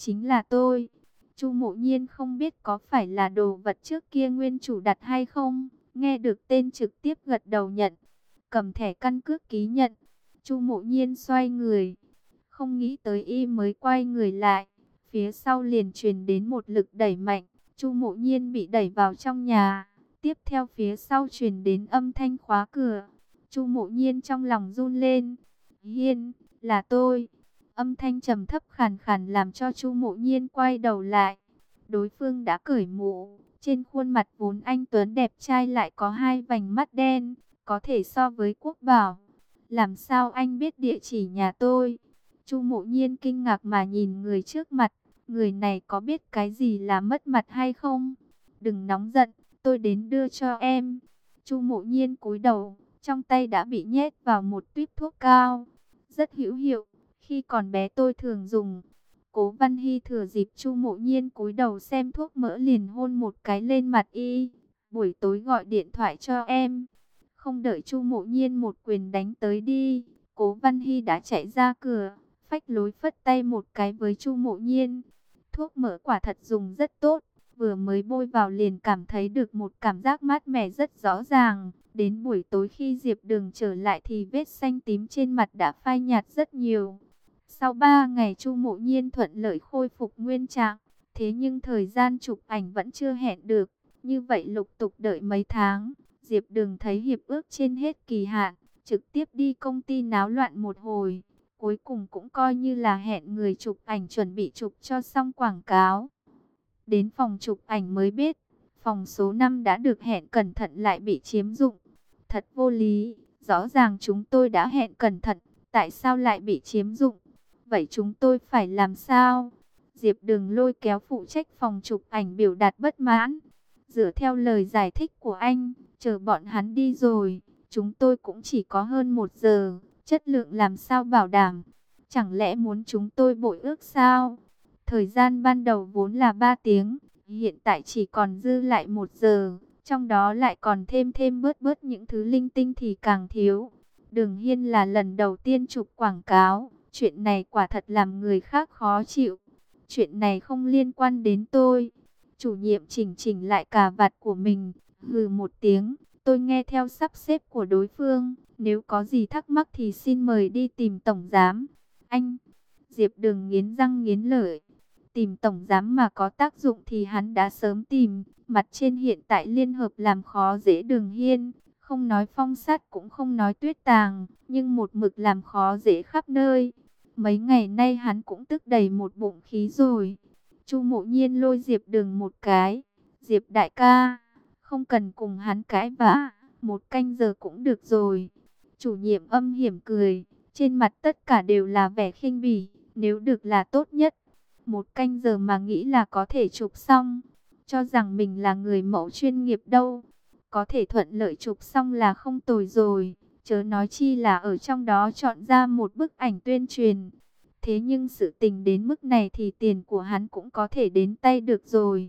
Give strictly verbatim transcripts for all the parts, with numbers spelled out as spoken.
chính là tôi. Chu Mộ Nhiên không biết có phải là đồ vật trước kia nguyên chủ đặt hay không, nghe được tên trực tiếp gật đầu nhận, cầm thẻ căn cước ký nhận. Chu Mộ Nhiên xoay người, không nghĩ tới y mới quay người lại, phía sau liền truyền đến một lực đẩy mạnh, Chu Mộ Nhiên bị đẩy vào trong nhà. Tiếp theo phía sau truyền đến âm thanh khóa cửa. Chu Mộ Nhiên trong lòng run lên. Hiên, là tôi. Âm thanh trầm thấp khàn khàn làm cho Chu Mộ Nhiên quay đầu lại. Đối phương đã cởi mũ, trên khuôn mặt vốn anh tuấn đẹp trai lại có hai vành mắt đen, có thể so với Quốc Bảo. Làm sao anh biết địa chỉ nhà tôi? Chu Mộ Nhiên kinh ngạc mà nhìn người trước mặt, người này có biết cái gì là mất mặt hay không? Đừng nóng giận, tôi đến đưa cho em. Chu Mộ Nhiên cúi đầu, trong tay đã bị nhét vào một tuýp thuốc cao, rất hữu hiệu, khi còn bé tôi thường dùng. Cố Văn Hy thừa dịp Chu Mộ Nhiên cúi đầu xem thuốc mỡ liền hôn một cái lên mặt y. Buổi tối gọi điện thoại cho em. Không đợi Chu Mộ Nhiên một quyền đánh tới đi, Cố Văn Hy đã chạy ra cửa, phách lối phất tay một cái với Chu Mộ Nhiên. Thuốc mỡ quả thật dùng rất tốt, vừa mới bôi vào liền cảm thấy được một cảm giác mát mẻ rất rõ ràng. Đến buổi tối khi Diệp Đường trở lại thì vết xanh tím trên mặt đã phai nhạt rất nhiều. Sau ba ngày Chu Mộ Nhiên thuận lợi khôi phục nguyên trạng, thế nhưng thời gian chụp ảnh vẫn chưa hẹn được. Như vậy lục tục đợi mấy tháng, Diệp Đường thấy hiệp ước trên hết kỳ hạn, trực tiếp đi công ty náo loạn một hồi. Cuối cùng cũng coi như là hẹn người chụp ảnh chuẩn bị chụp cho xong quảng cáo. Đến phòng chụp ảnh mới biết, phòng số năm đã được hẹn cẩn thận lại bị chiếm dụng. Thật vô lý, rõ ràng chúng tôi đã hẹn cẩn thận, tại sao lại bị chiếm dụng? Vậy chúng tôi phải làm sao? Diệp Đường lôi kéo phụ trách phòng chụp ảnh biểu đạt bất mãn. Dựa theo lời giải thích của anh, chờ bọn hắn đi rồi, chúng tôi cũng chỉ có hơn một giờ, chất lượng làm sao bảo đảm? Chẳng lẽ muốn chúng tôi bội ước sao? Thời gian ban đầu vốn là ba tiếng, hiện tại chỉ còn dư lại một giờ, trong đó lại còn thêm thêm bớt bớt những thứ linh tinh thì càng thiếu. Đường Hiên là lần đầu tiên chụp quảng cáo, chuyện này quả thật làm người khác khó chịu. Chuyện này không liên quan đến tôi. Chủ nhiệm chỉnh chỉnh lại cà vạt của mình, hừ một tiếng, tôi nghe theo sắp xếp của đối phương, nếu có gì thắc mắc thì xin mời đi tìm tổng giám. Anh, Diệp Đường nghiến răng nghiến lợi, tìm tổng giám mà có tác dụng thì hắn đã sớm tìm, mặt trên hiện tại liên hợp làm khó dễ Đường Hiên, không nói phong sát cũng không nói tuyết tàng, nhưng một mực làm khó dễ khắp nơi. Mấy ngày nay hắn cũng tức đầy một bụng khí rồi. Chu Mộ Nhiên lôi Diệp Đường một cái. Diệp đại ca, không cần cùng hắn cãi vã, một canh giờ cũng được rồi. Chủ nhiệm âm hiểm cười, trên mặt tất cả đều là vẻ khinh bỉ, nếu được là tốt nhất. Một canh giờ mà nghĩ là có thể chụp xong, cho rằng mình là người mẫu chuyên nghiệp đâu. Có thể thuận lợi chụp xong là không tồi rồi, chớ nói chi là ở trong đó chọn ra một bức ảnh tuyên truyền. Thế nhưng sự tình đến mức này thì tiền của hắn cũng có thể đến tay được rồi.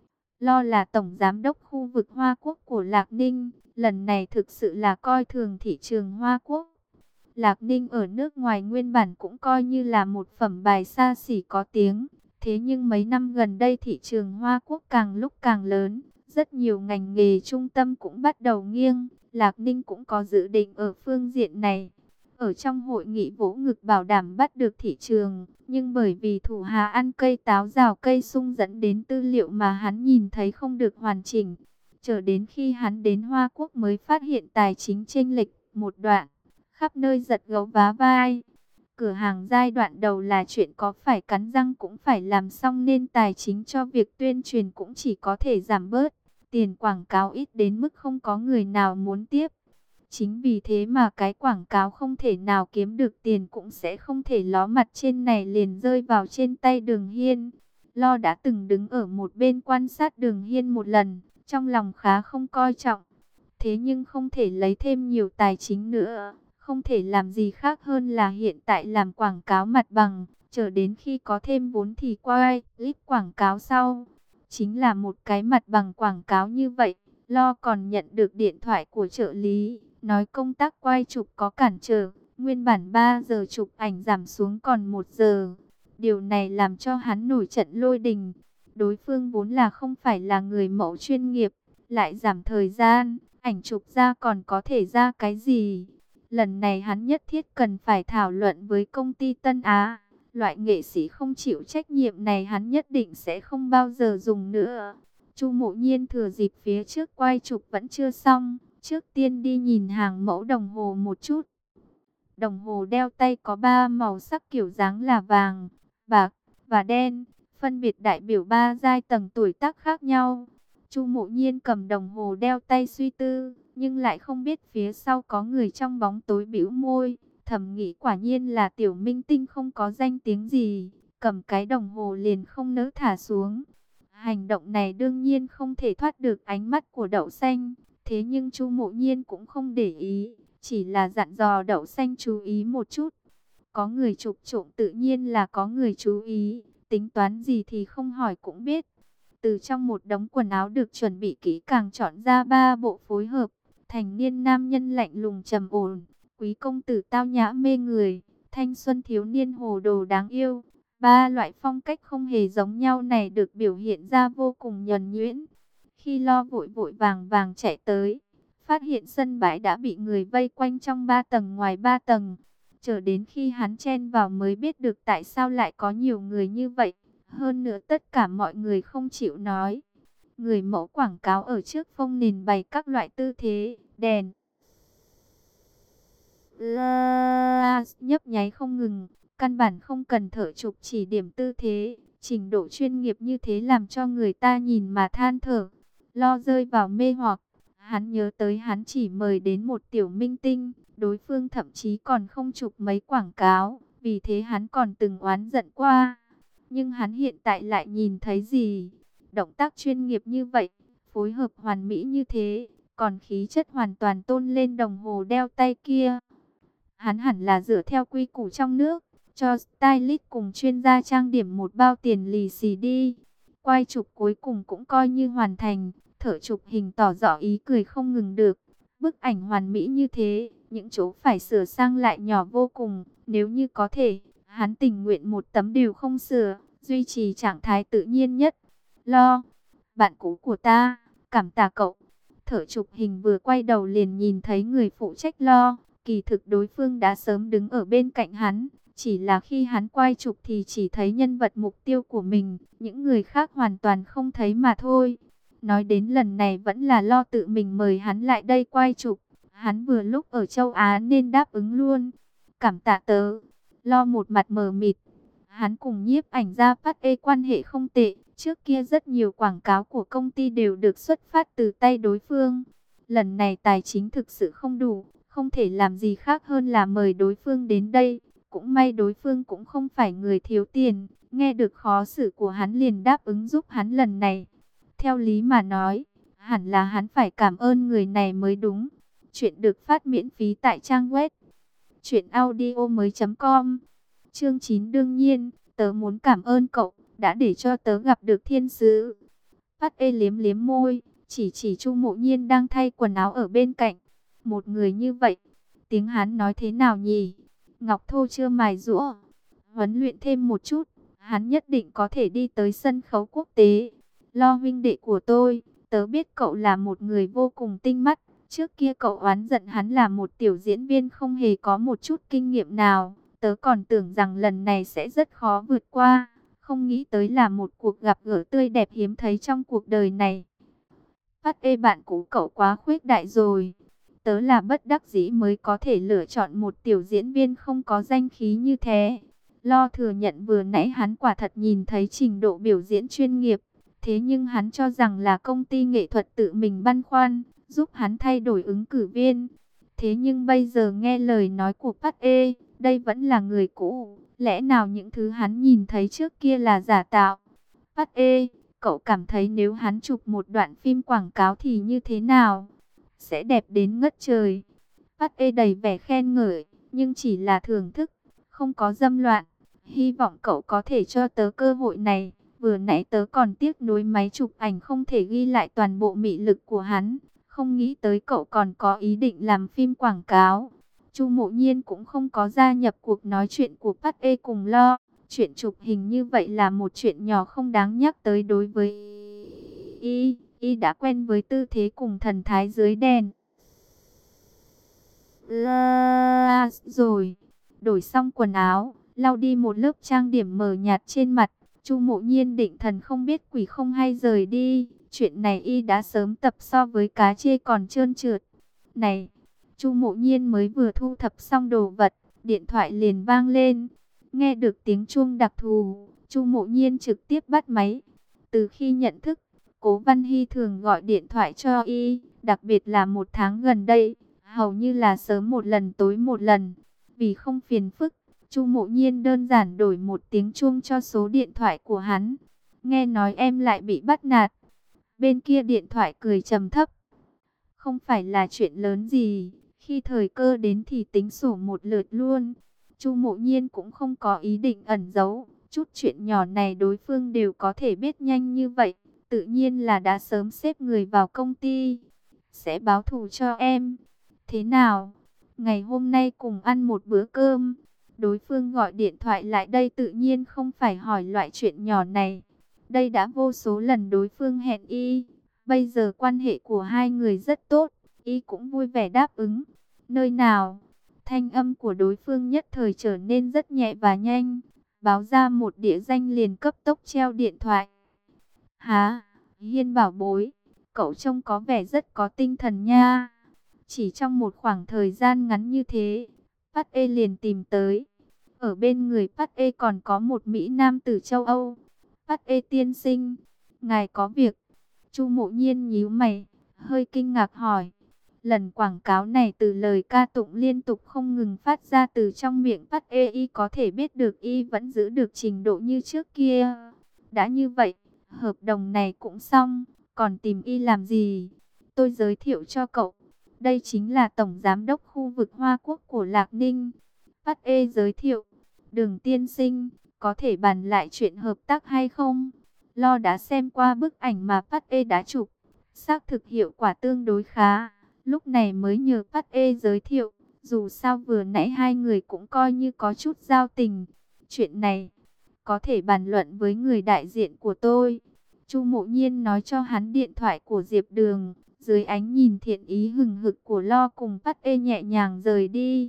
Lo là tổng giám đốc khu vực Hoa Quốc của Lạc Ninh, lần này thực sự là coi thường thị trường Hoa Quốc. Lạc Ninh ở nước ngoài nguyên bản cũng coi như là một phẩm bài xa xỉ có tiếng. Thế nhưng mấy năm gần đây thị trường Hoa Quốc càng lúc càng lớn, rất nhiều ngành nghề trung tâm cũng bắt đầu nghiêng. Lạc Ninh cũng có dự định ở phương diện này. Ở trong hội nghị vỗ ngực bảo đảm bắt được thị trường, nhưng bởi vì thủ hạ ăn cây táo rào cây sung dẫn đến tư liệu mà hắn nhìn thấy không được hoàn chỉnh. Chờ đến khi hắn đến Hoa Quốc mới phát hiện tài chính chênh lệch một đoạn, khắp nơi giật gấu vá vai. Cửa hàng giai đoạn đầu là chuyện có phải cắn răng cũng phải làm xong nên tài chính cho việc tuyên truyền cũng chỉ có thể giảm bớt. Tiền quảng cáo ít đến mức không có người nào muốn tiếp. Chính vì thế mà cái quảng cáo không thể nào kiếm được tiền cũng sẽ không thể ló mặt trên này liền rơi vào trên tay Đường Hiên. Lo đã từng đứng ở một bên quan sát Đường Hiên một lần, trong lòng khá không coi trọng. Thế nhưng không thể lấy thêm nhiều tài chính nữa, không thể làm gì khác hơn là hiện tại làm quảng cáo mặt bằng, chờ đến khi có thêm vốn thì quay clip quảng cáo sau. Chính là một cái mặt bằng quảng cáo như vậy, Lo còn nhận được điện thoại của trợ lý, nói công tác quay chụp có cản trở, nguyên bản ba giờ chụp ảnh giảm xuống còn một giờ. Điều này làm cho hắn nổi trận lôi đình. Đối phương vốn là không phải là người mẫu chuyên nghiệp, lại giảm thời gian, ảnh chụp ra còn có thể ra cái gì. Lần này hắn nhất thiết cần phải thảo luận với công ty Tân Á. Loại nghệ sĩ không chịu trách nhiệm này hắn nhất định sẽ không bao giờ dùng nữa. Chu Mộ Nhiên thừa dịp phía trước quay chụp vẫn chưa xong, trước tiên đi nhìn hàng mẫu đồng hồ một chút. Đồng hồ đeo tay có ba màu sắc kiểu dáng là vàng, bạc và đen, phân biệt đại biểu ba giai tầng tuổi tác khác nhau. Chu Mộ Nhiên cầm đồng hồ đeo tay suy tư, nhưng lại không biết phía sau có người trong bóng tối bĩu môi, thầm nghĩ quả nhiên là tiểu minh tinh không có danh tiếng gì, cầm cái đồng hồ liền không nỡ thả xuống. Hành động này đương nhiên không thể thoát được ánh mắt của Đậu Xanh, thế nhưng Chu Mộ Nhiên cũng không để ý, chỉ là dặn dò Đậu Xanh chú ý một chút. Có người chụp trộm tự nhiên là có người chú ý, tính toán gì thì không hỏi cũng biết. Từ trong một đống quần áo được chuẩn bị kỹ càng chọn ra ba bộ phối hợp, thành niên nam nhân lạnh lùng trầm ổn, quý công tử tao nhã mê người, thanh xuân thiếu niên hồ đồ đáng yêu. Ba loại phong cách không hề giống nhau này được biểu hiện ra vô cùng nhuần nhuyễn. Khi Lo vội vội vàng vàng chạy tới, phát hiện sân bãi đã bị người vây quanh trong ba tầng ngoài ba tầng. Chờ đến khi hắn chen vào mới biết được tại sao lại có nhiều người như vậy. Hơn nữa tất cả mọi người không chịu nói. Người mẫu quảng cáo ở trước phông nền bày các loại tư thế, đèn flash nhấp nháy không ngừng. Căn bản không cần thợ chụp chỉ điểm tư thế. Trình độ chuyên nghiệp như thế làm cho người ta nhìn mà than thở. Lo rơi vào mê hoặc. Hắn nhớ tới hắn chỉ mời đến một tiểu minh tinh. Đối phương thậm chí còn không chụp mấy quảng cáo. Vì thế hắn còn từng oán giận qua. Nhưng hắn hiện tại lại nhìn thấy gì? Động tác chuyên nghiệp như vậy, phối hợp hoàn mỹ như thế, còn khí chất hoàn toàn tôn lên đồng hồ đeo tay kia. Hắn hẳn là dựa theo quy củ trong nước, cho stylist cùng chuyên gia trang điểm một bao tiền lì xì đi. Quay chụp cuối cùng cũng coi như hoàn thành, thợ chụp hình tỏ rõ ý cười không ngừng được. Bức ảnh hoàn mỹ như thế, những chỗ phải sửa sang lại nhỏ vô cùng, nếu như có thể, hắn tình nguyện một tấm đều không sửa, duy trì trạng thái tự nhiên nhất. Lo, bạn cũ của ta, cảm tạ cậu. Thợ chụp hình vừa quay đầu liền nhìn thấy người phụ trách Lo, kỳ thực đối phương đã sớm đứng ở bên cạnh hắn. Chỉ là khi hắn quay chụp thì chỉ thấy nhân vật mục tiêu của mình, những người khác hoàn toàn không thấy mà thôi. Nói đến lần này vẫn là Lo tự mình mời hắn lại đây quay chụp. Hắn vừa lúc ở châu Á nên đáp ứng luôn. Cảm tạ tớ. Lo một mặt mờ mịt. Hắn cùng nhiếp ảnh gia Phát Ê quan hệ không tệ. Trước kia rất nhiều quảng cáo của công ty đều được xuất phát từ tay đối phương. Lần này tài chính thực sự không đủ, không thể làm gì khác hơn là mời đối phương đến đây. Cũng may đối phương cũng không phải người thiếu tiền, nghe được khó xử của hắn liền đáp ứng giúp hắn lần này. Theo lý mà nói, hẳn là hắn phải cảm ơn người này mới đúng. Chuyện được phát miễn phí tại trang web truyện audio mới chấm com. Chương chín đương nhiên, tớ muốn cảm ơn cậu, đã để cho tớ gặp được thiên sứ. Phát Ê liếm liếm môi, chỉ chỉ Chu Mộ Nhiên đang thay quần áo ở bên cạnh. Một người như vậy, tiếng hắn nói thế nào nhỉ? Ngọc Thô chưa mài giũa, huấn luyện thêm một chút, hắn nhất định có thể đi tới sân khấu quốc tế. Lo huynh đệ của tôi, tớ biết cậu là một người vô cùng tinh mắt. Trước kia cậu oán giận hắn là một tiểu diễn viên không hề có một chút kinh nghiệm nào. Tớ còn tưởng rằng lần này sẽ rất khó vượt qua. Không nghĩ tới là một cuộc gặp gỡ tươi đẹp hiếm thấy trong cuộc đời này. Phát Ê bạn cũ cậu quá khuếch đại rồi. Tớ là bất đắc dĩ mới có thể lựa chọn một tiểu diễn viên không có danh khí như thế. Lo thừa nhận vừa nãy hắn quả thật nhìn thấy trình độ biểu diễn chuyên nghiệp. Thế nhưng hắn cho rằng là công ty nghệ thuật tự mình băn khoăn, giúp hắn thay đổi ứng cử viên. Thế nhưng bây giờ nghe lời nói của Phát Ê, đây vẫn là người cũ. Lẽ nào những thứ hắn nhìn thấy trước kia là giả tạo? Phát Ê, cậu cảm thấy nếu hắn chụp một đoạn phim quảng cáo thì như thế nào? Sẽ đẹp đến ngất trời. Phát Ê đầy vẻ khen ngợi, nhưng chỉ là thưởng thức, không có dâm loạn. Hy vọng cậu có thể cho tớ cơ hội này. Vừa nãy tớ còn tiếc nuối máy chụp ảnh không thể ghi lại toàn bộ mị lực của hắn. Không nghĩ tới cậu còn có ý định làm phim quảng cáo. Chu Mộ Nhiên cũng không có gia nhập cuộc nói chuyện của Phát Ê cùng Lo. Chuyện chụp hình như vậy là một chuyện nhỏ không đáng nhắc tới đối với y. Y đã quen với tư thế cùng thần thái dưới đèn. À, rồi, đổi xong quần áo, lau đi một lớp trang điểm mờ nhạt trên mặt, Chu Mộ Nhiên định thần không biết quỷ không hay rời đi. Chuyện này y đã sớm tập so với cá chê còn trơn trượt. Này, Chu Mộ Nhiên mới vừa thu thập xong đồ vật, điện thoại liền vang lên. Nghe được tiếng chuông đặc thù, Chu Mộ Nhiên trực tiếp bắt máy. Từ khi nhận thức, Cố Văn Hy thường gọi điện thoại cho y, đặc biệt là một tháng gần đây, hầu như là sớm một lần tối một lần. Vì không phiền phức, Chu Mộ Nhiên đơn giản đổi một tiếng chuông cho số điện thoại của hắn. Nghe nói em lại bị bắt nạt. Bên kia điện thoại cười trầm thấp. Không phải là chuyện lớn gì, khi thời cơ đến thì tính sổ một lượt luôn. Chu Mộ Nhiên cũng không có ý định ẩn giấu, chút chuyện nhỏ này đối phương đều có thể biết nhanh như vậy, tự nhiên là đã sớm xếp người vào công ty. Sẽ báo thù cho em. Thế nào? Ngày hôm nay cùng ăn một bữa cơm. Đối phương gọi điện thoại lại đây tự nhiên không phải hỏi loại chuyện nhỏ này. Đây đã vô số lần đối phương hẹn y. Bây giờ quan hệ của hai người rất tốt, y cũng vui vẻ đáp ứng. Nơi nào? Thanh âm của đối phương nhất thời trở nên rất nhẹ và nhanh. Báo ra một địa danh liền cấp tốc treo điện thoại. Hả? Hiên bảo bối, cậu trông có vẻ rất có tinh thần nha. Chỉ trong một khoảng thời gian ngắn như thế, Phát Ê liền tìm tới. Ở bên người Phát Ê còn có một Mỹ Nam từ châu Âu. Phát Ê tiên sinh, ngài có việc. Chu Mộ Nhiên nhíu mày, hơi kinh ngạc hỏi. Lần quảng cáo này từ lời ca tụng liên tục không ngừng phát ra từ trong miệng Phát Ê, y có thể biết được y vẫn giữ được trình độ như trước kia. Đã như vậy, hợp đồng này cũng xong, còn tìm y làm gì? Tôi giới thiệu cho cậu, đây chính là Tổng Giám đốc khu vực Hoa Quốc của Lạc Ninh. Phát Ê giới thiệu, Đường tiên sinh, có thể bàn lại chuyện hợp tác hay không? Lo đã xem qua bức ảnh mà Phát Ê đã chụp, xác thực hiệu quả tương đối khá. Lúc này mới nhờ Phát Ê giới thiệu, dù sao vừa nãy hai người cũng coi như có chút giao tình. Chuyện này, có thể bàn luận với người đại diện của tôi. Chu Mộ Nhiên nói cho hắn điện thoại của Diệp Đường, dưới ánh nhìn thiện ý hừng hực của Lo cùng Phát Ê nhẹ nhàng rời đi.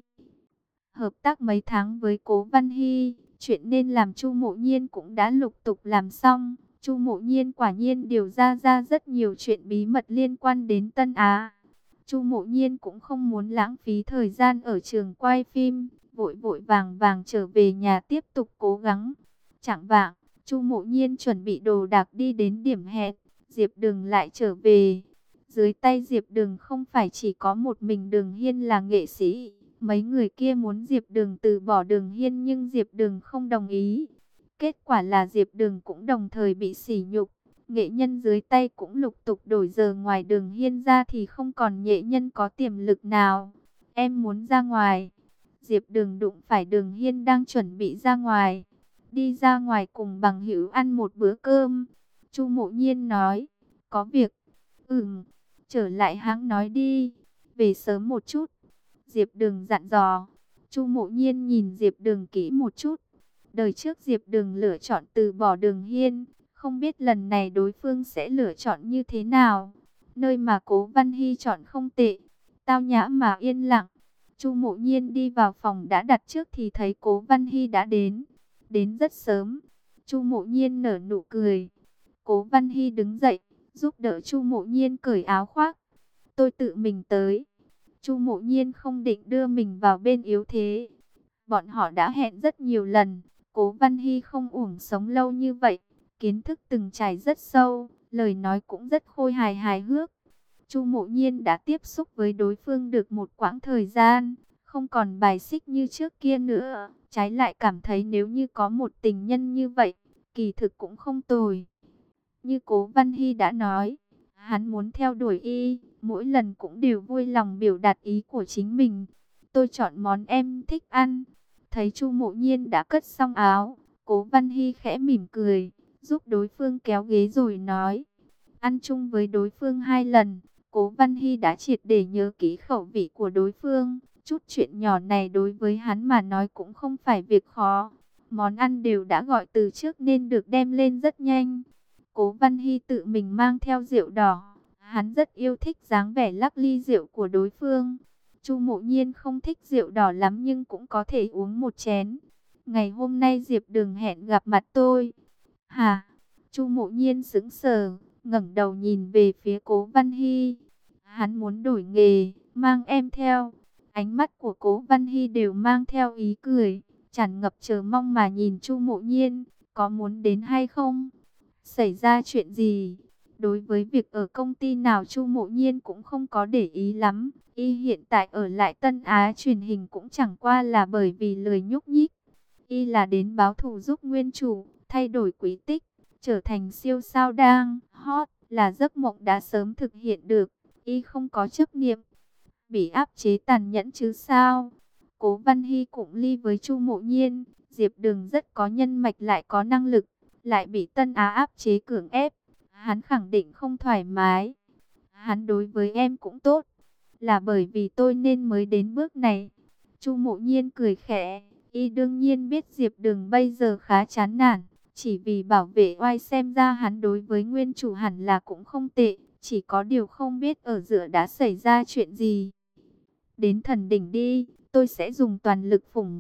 Hợp tác mấy tháng với Cố Văn Hy, chuyện nên làm Chu Mộ Nhiên cũng đã lục tục làm xong. Chu Mộ Nhiên quả nhiên điều ra ra rất nhiều chuyện bí mật liên quan đến Tân Á. Chu Mộ Nhiên cũng không muốn lãng phí thời gian ở trường quay phim, vội vội vàng vàng trở về nhà tiếp tục cố gắng. Chẳng vạng, Chu Mộ Nhiên chuẩn bị đồ đạc đi đến điểm hẹn, Diệp Đường lại trở về. Dưới tay Diệp Đường không phải chỉ có một mình Đường Hiên là nghệ sĩ, mấy người kia muốn Diệp Đường từ bỏ Đường Hiên nhưng Diệp Đường không đồng ý. Kết quả là Diệp Đường cũng đồng thời bị sỉ nhục. Nghệ nhân dưới tay cũng lục tục đổi giờ, ngoài Đường Hiên ra thì không còn nghệ nhân có tiềm lực nào. Em muốn ra ngoài. Diệp Đường đụng phải Đường Hiên đang chuẩn bị ra ngoài. Đi ra ngoài cùng bằng hữu ăn một bữa cơm. Chu Mộ Nhiên nói, có việc. Ừm, trở lại hãng nói đi. Về sớm một chút. Diệp Đường dặn dò. Chu Mộ Nhiên nhìn Diệp Đường kỹ một chút. Đời trước Diệp Đường lựa chọn từ bỏ Đường Hiên, không biết lần này đối phương sẽ lựa chọn như thế nào. Nơi mà Cố Văn Hy chọn không tệ, tao nhã mà yên lặng. Chu Mộ Nhiên đi vào phòng đã đặt trước thì thấy Cố Văn Hy đã đến, đến rất sớm. Chu Mộ Nhiên nở nụ cười. Cố Văn Hy đứng dậy, giúp đỡ Chu Mộ Nhiên cởi áo khoác. Tôi tự mình tới. Chu Mộ Nhiên không định đưa mình vào bên yếu thế. Bọn họ đã hẹn rất nhiều lần. Cố Văn Hy không uổng sống lâu như vậy, kiến thức từng trải rất sâu, lời nói cũng rất khôi hài hài hước. Chu Mộ Nhiên đã tiếp xúc với đối phương được một quãng thời gian, không còn bài xích như trước kia nữa, trái lại cảm thấy nếu như có một tình nhân như vậy, kỳ thực cũng không tồi. Như Cố Văn Hy đã nói, hắn muốn theo đuổi y, mỗi lần cũng đều vui lòng biểu đạt ý của chính mình. Tôi chọn món em thích ăn. Thấy Chu Mộ Nhiên đã cất xong áo, Cố Văn Hy khẽ mỉm cười, giúp đối phương kéo ghế rồi nói. Ăn chung với đối phương hai lần, Cố Văn Hy đã triệt để nhớ kỹ khẩu vị của đối phương. Chút chuyện nhỏ này đối với hắn mà nói cũng không phải việc khó. Món ăn đều đã gọi từ trước nên được đem lên rất nhanh. Cố Văn Hy tự mình mang theo rượu đỏ. Hắn rất yêu thích dáng vẻ lắc ly rượu của đối phương. Chu Mộ Nhiên không thích rượu đỏ lắm nhưng cũng có thể uống một chén. Ngày hôm nay Diệp Đường hẹn gặp mặt tôi. Hả? Chu Mộ Nhiên sững sờ, ngẩng đầu nhìn về phía Cố Văn Hy. Hắn muốn đổi nghề, mang em theo. Ánh mắt của Cố Văn Hy đều mang theo ý cười, tràn ngập chờ mong mà nhìn Chu Mộ Nhiên, có muốn đến hay không? Xảy ra chuyện gì? Đối với việc ở công ty nào Chu Mộ Nhiên cũng không có để ý lắm. Y hiện tại ở lại Tân Á truyền hình cũng chẳng qua là bởi vì lười nhúc nhích. Y là đến báo thù giúp nguyên chủ, thay đổi quý tích, trở thành siêu sao đang hot, là giấc mộng đã sớm thực hiện được. Y không có chấp niệm, bị áp chế tàn nhẫn chứ sao. Cố Văn Hy cũng ly với Chu Mộ Nhiên. Diệp Đường rất có nhân mạch lại có năng lực, lại bị Tân Á áp chế cưỡng ép. Hắn khẳng định không thoải mái. Hắn đối với em cũng tốt, là bởi vì tôi nên mới đến bước này. Chu Mộ Nhiên cười khẽ. Y đương nhiên biết Diệp Đường bây giờ khá chán nản. Chỉ vì bảo vệ oai xem ra hắn đối với nguyên chủ hẳn là cũng không tệ. Chỉ có điều không biết ở giữa đã xảy ra chuyện gì. Đến thần đỉnh đi, tôi sẽ dùng toàn lực phủng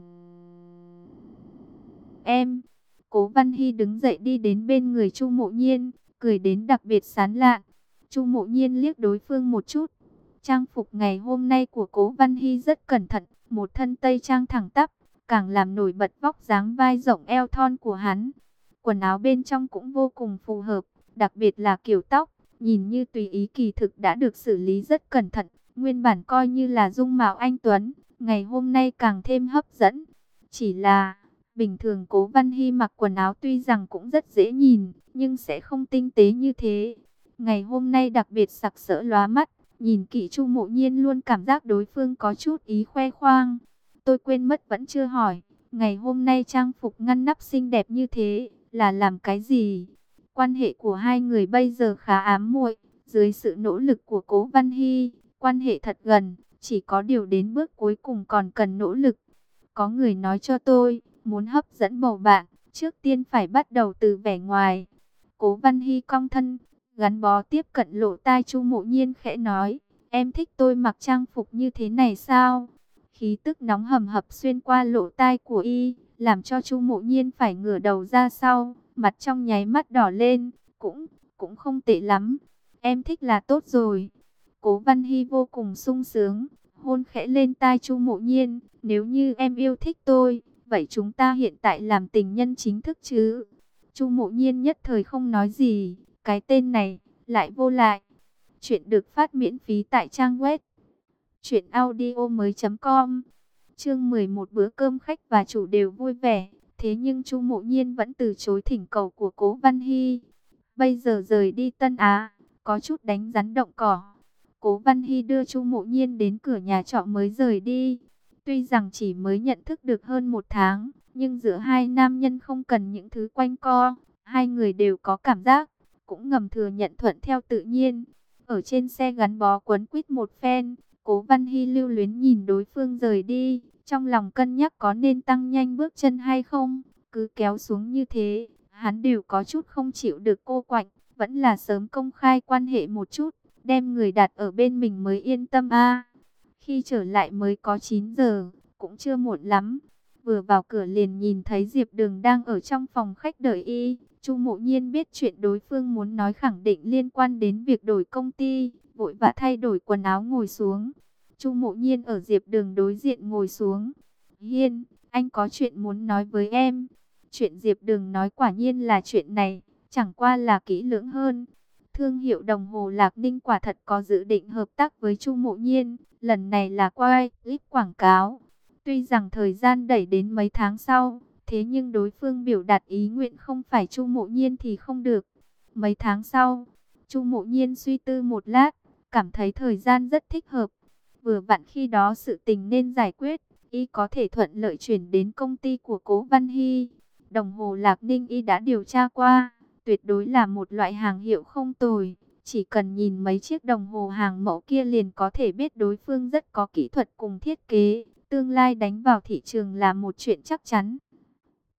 em. Cố Văn Hy đứng dậy đi đến bên người Chu Mộ Nhiên, cười đến đặc biệt sán lạn. Chu Mộ Nhiên liếc đối phương một chút. Trang phục ngày hôm nay của Cố Văn Hy rất cẩn thận, một thân tây trang thẳng tắp, càng làm nổi bật vóc dáng vai rộng eo thon của hắn. Quần áo bên trong cũng vô cùng phù hợp, đặc biệt là kiểu tóc, nhìn như tùy ý kỳ thực đã được xử lý rất cẩn thận. Nguyên bản coi như là dung mạo anh tuấn, ngày hôm nay càng thêm hấp dẫn. Chỉ là, bình thường Cố Văn Hy mặc quần áo tuy rằng cũng rất dễ nhìn, nhưng sẽ không tinh tế như thế. Ngày hôm nay đặc biệt sặc sỡ lóa mắt, nhìn kỹ Chu Mộ Nhiên luôn cảm giác đối phương có chút ý khoe khoang. Tôi quên mất vẫn chưa hỏi, ngày hôm nay trang phục ngăn nắp xinh đẹp như thế, là làm cái gì? Quan hệ của hai người bây giờ khá ám muội, dưới sự nỗ lực của Cố Văn Hy, quan hệ thật gần, chỉ có điều đến bước cuối cùng còn cần nỗ lực. Có người nói cho tôi, muốn hấp dẫn bầu bạn, trước tiên phải bắt đầu từ vẻ ngoài. Cố Văn Hy cong thân, gắn bó tiếp cận lỗ tai Chu Mộ Nhiên khẽ nói, em thích tôi mặc trang phục như thế này sao? Khí tức nóng hầm hập xuyên qua lỗ tai của y, làm cho Chu Mộ Nhiên phải ngửa đầu ra sau, mặt trong nháy mắt đỏ lên, cũng, cũng không tệ lắm. Em thích là tốt rồi. Cố Văn Hy vô cùng sung sướng, hôn khẽ lên tai Chu Mộ Nhiên, nếu như em yêu thích tôi, vậy chúng ta hiện tại làm tình nhân chính thức chứ? Chu Mộ Nhiên nhất thời không nói gì, cái tên này, lại vô lại. Chuyện được phát miễn phí tại trang web truyện audio mới chấm com. Chương mười một, bữa cơm khách và chủ đều vui vẻ, thế nhưng Chu Mộ Nhiên vẫn từ chối thỉnh cầu của Cố Văn Hy. Bây giờ rời đi Tân Á, có chút đánh rắn động cỏ. Cố Văn Hy đưa Chu Mộ Nhiên đến cửa nhà trọ mới rời đi. Tuy rằng chỉ mới nhận thức được hơn một tháng, nhưng giữa hai nam nhân không cần những thứ quanh co, hai người đều có cảm giác, cũng ngầm thừa nhận thuận theo tự nhiên. Ở trên xe gắn bó quấn quýt một phen, Cố Văn Hy lưu luyến nhìn đối phương rời đi, trong lòng cân nhắc có nên tăng nhanh bước chân hay không. Cứ kéo xuống như thế, hắn đều có chút không chịu được cô quạnh, vẫn là sớm công khai quan hệ một chút, đem người đặt ở bên mình mới yên tâm a. Khi trở lại mới có chín giờ, cũng chưa muộn lắm. Vừa vào cửa liền nhìn thấy Diệp Đường đang ở trong phòng khách đợi y. Chu Mộ Nhiên biết chuyện đối phương muốn nói khẳng định liên quan đến việc đổi công ty, vội vã thay đổi quần áo ngồi xuống. Chu Mộ Nhiên ở Diệp Đường đối diện ngồi xuống. Hiên, anh có chuyện muốn nói với em. Chuyện Diệp Đường nói quả nhiên là chuyện này, chẳng qua là kỹ lưỡng hơn. Thương hiệu đồng hồ Lạc Ninh quả thật có dự định hợp tác với Chu Mộ Nhiên, lần này là quay clip quảng cáo. Tuy rằng thời gian đẩy đến mấy tháng sau, thế nhưng đối phương biểu đạt ý nguyện không phải Chu Mộ Nhiên thì không được. Mấy tháng sau, Chu Mộ Nhiên suy tư một lát, cảm thấy thời gian rất thích hợp. Vừa vặn khi đó sự tình nên giải quyết, y có thể thuận lợi chuyển đến công ty của Cố Văn Hy. Đồng hồ Lạc Ninh y đã điều tra qua, tuyệt đối là một loại hàng hiệu không tồi. Chỉ cần nhìn mấy chiếc đồng hồ hàng mẫu kia liền có thể biết đối phương rất có kỹ thuật cùng thiết kế. Tương lai đánh vào thị trường là một chuyện chắc chắn.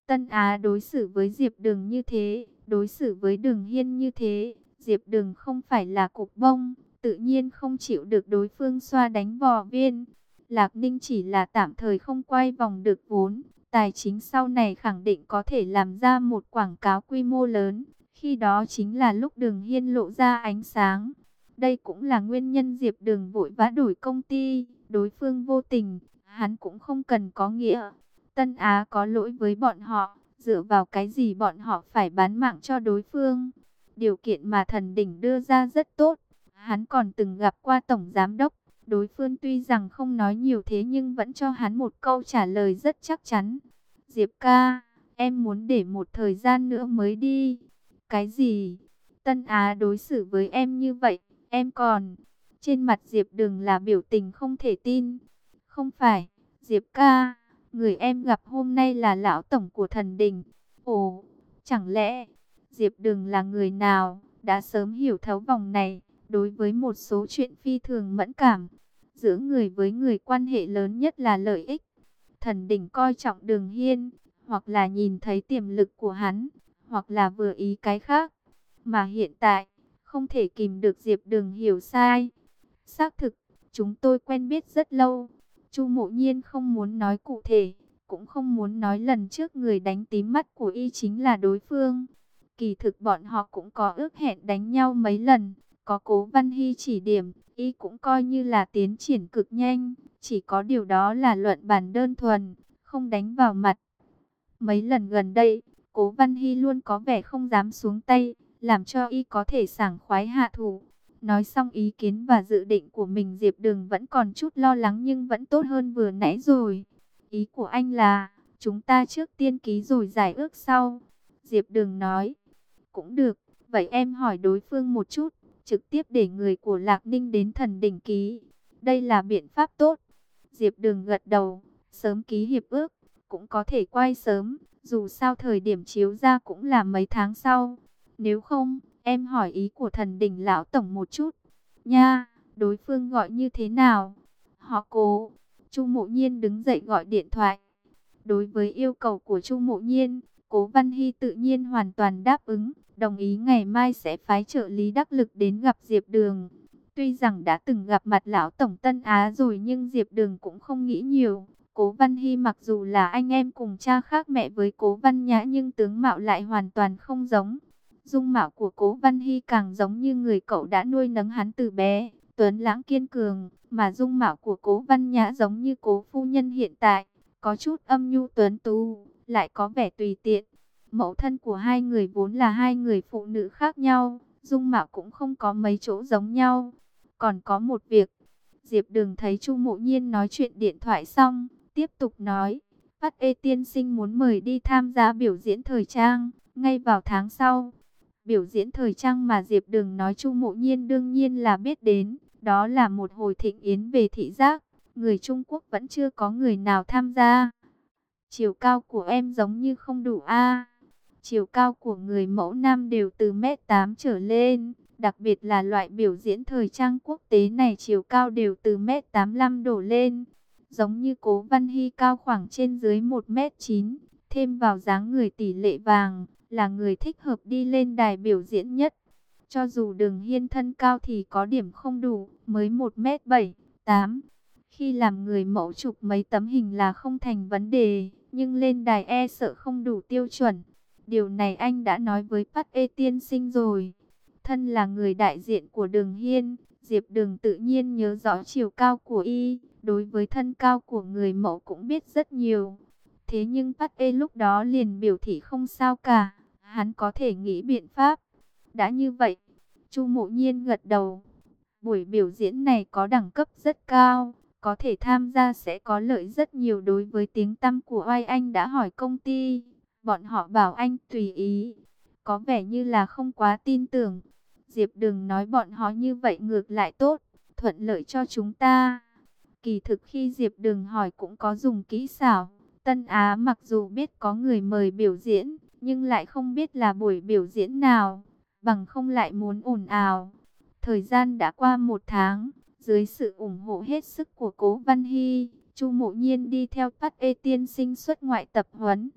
Tân Á đối xử với Diệp Đường như thế, đối xử với Đường Hiên như thế, Diệp Đường không phải là cục bông, tự nhiên không chịu được đối phương xoa đánh vò viên. Lạc Ninh chỉ là tạm thời không quay vòng được vốn, tài chính sau này khẳng định có thể làm ra một quảng cáo quy mô lớn, khi đó chính là lúc Đường Hiên lộ ra ánh sáng. Đây cũng là nguyên nhân Diệp Đường vội vã đổi công ty, đối phương vô tình, hắn cũng không cần có nghĩa. Tân Á có lỗi với bọn họ, dựa vào cái gì bọn họ phải bán mạng cho đối phương. Điều kiện mà thần đỉnh đưa ra rất tốt, hắn còn từng gặp qua tổng giám đốc. Đối phương tuy rằng không nói nhiều thế nhưng vẫn cho hắn một câu trả lời rất chắc chắn. Diệp ca, em muốn để một thời gian nữa mới đi. Cái gì? Tân Á đối xử với em như vậy, em còn... Trên mặt Diệp Đường là biểu tình không thể tin. Không phải, Diệp ca, người em gặp hôm nay là lão tổng của thần đình. Ồ, chẳng lẽ Diệp Đường là người nào, đã sớm hiểu thấu vòng này, đối với một số chuyện phi thường mẫn cảm. Giữa người với người quan hệ lớn nhất là lợi ích. Thần đỉnh coi trọng Đường Hiên, hoặc là nhìn thấy tiềm lực của hắn, hoặc là vừa ý cái khác. Mà hiện tại, không thể kìm được Diệp Đường hiểu sai. Xác thực, chúng tôi quen biết rất lâu. Chu Mộ Nhiên không muốn nói cụ thể, cũng không muốn nói lần trước người đánh tím mắt của y chính là đối phương. Kỳ thực bọn họ cũng có ước hẹn đánh nhau mấy lần, có Cố Văn Hy chỉ điểm, y cũng coi như là tiến triển cực nhanh, chỉ có điều đó là luận bàn đơn thuần, không đánh vào mặt. Mấy lần gần đây, Cố Văn Hy luôn có vẻ không dám xuống tay, làm cho y có thể sảng khoái hạ thủ. Nói xong ý kiến và dự định của mình, Diệp Đường vẫn còn chút lo lắng nhưng vẫn tốt hơn vừa nãy rồi. Ý của anh là, chúng ta trước tiên ký rồi giải ước sau. Diệp Đường nói, cũng được, vậy em hỏi đối phương một chút, trực tiếp để người của Lạc Ninh đến thần đỉnh ký. Đây là biện pháp tốt. Diệp Đường gật đầu, sớm ký hiệp ước, cũng có thể quay sớm, dù sao thời điểm chiếu ra cũng là mấy tháng sau. Nếu không, em hỏi ý của thần đỉnh lão tổng một chút. Nha, đối phương gọi như thế nào? Họ Cố. Chu Mộ Nhiên đứng dậy gọi điện thoại. Đối với yêu cầu của Chu Mộ Nhiên, Cố Văn Hy tự nhiên hoàn toàn đáp ứng, đồng ý ngày mai sẽ phái trợ lý đắc lực đến gặp Diệp Đường. Tuy rằng đã từng gặp mặt lão tổng Tân Á rồi nhưng Diệp Đường cũng không nghĩ nhiều. Cố Văn Hy mặc dù là anh em cùng cha khác mẹ với Cố Văn Nhã nhưng tướng mạo lại hoàn toàn không giống. Dung mạo của Cố Văn Hy càng giống như người cậu đã nuôi nấng hắn từ bé, tuấn lãng kiên cường, mà dung mạo của Cố Văn Nhã giống như Cố phu nhân hiện tại, có chút âm nhu tuấn tú, lại có vẻ tùy tiện. Mẫu thân của hai người vốn là hai người phụ nữ khác nhau, dung mạo cũng không có mấy chỗ giống nhau. Còn có một việc, Diệp Đường thấy Chu Mộ Nhiên nói chuyện điện thoại xong, tiếp tục nói, Phát Ê tiên sinh muốn mời đi tham gia biểu diễn thời trang, ngay vào tháng sau. Biểu diễn thời trang mà Diệp Đường nói Chu Mộ Nhiên đương nhiên là biết đến, đó là một hồi thịnh yến về thị giác, người Trung Quốc vẫn chưa có người nào tham gia. Chiều cao của em giống như không đủ a. Chiều cao của người mẫu nam đều từ mét tám trở lên, đặc biệt là loại biểu diễn thời trang quốc tế này chiều cao đều từ mét tám mươi lăm đổ lên. Giống như Cố Văn Hy cao khoảng trên dưới một mét chín, thêm vào dáng người tỷ lệ vàng, là người thích hợp đi lên đài biểu diễn nhất. Cho dù Đường Hiên thân cao thì có điểm không đủ, mới một mét bảy, tám. Khi làm người mẫu chụp mấy tấm hình là không thành vấn đề, nhưng lên đài e sợ không đủ tiêu chuẩn. Điều này anh đã nói với Phát Ê tiên sinh rồi. Thân là người đại diện của Đường Hiên, Diệp Đường tự nhiên nhớ rõ chiều cao của y, đối với thân cao của người mẫu cũng biết rất nhiều. Thế nhưng Phát Ê lúc đó liền biểu thị không sao cả, hắn có thể nghĩ biện pháp. Đã như vậy, Chu Mộ Nhiên gật đầu. Buổi biểu diễn này có đẳng cấp rất cao, có thể tham gia sẽ có lợi rất nhiều đối với tiếng tăm của oai. Anh đã hỏi công ty, bọn họ bảo anh tùy ý, có vẻ như là không quá tin tưởng. Diệp Đường nói bọn họ như vậy ngược lại tốt, thuận lợi cho chúng ta. Kỳ thực khi Diệp Đường hỏi cũng có dùng kỹ xảo. Tân Á mặc dù biết có người mời biểu diễn, nhưng lại không biết là buổi biểu diễn nào, bằng không lại muốn ồn ào. Thời gian đã qua một tháng, dưới sự ủng hộ hết sức của Cố Văn Hy, Chu Mộ Nhiên đi theo Phát Ê tiên sinh xuất ngoại tập huấn.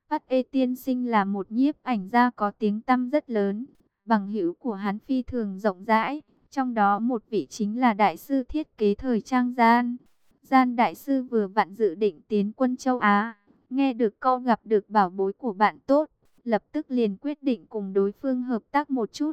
Phát Ê tiên sinh là một nhiếp ảnh gia có tiếng tăm rất lớn, bằng hữu của hắn phi thường rộng rãi, trong đó một vị chính là đại sư thiết kế thời trang Gian. Gian đại sư vừa vặn dự định tiến quân châu Á, nghe được câu gặp được bảo bối của bạn tốt, lập tức liền quyết định cùng đối phương hợp tác một chút.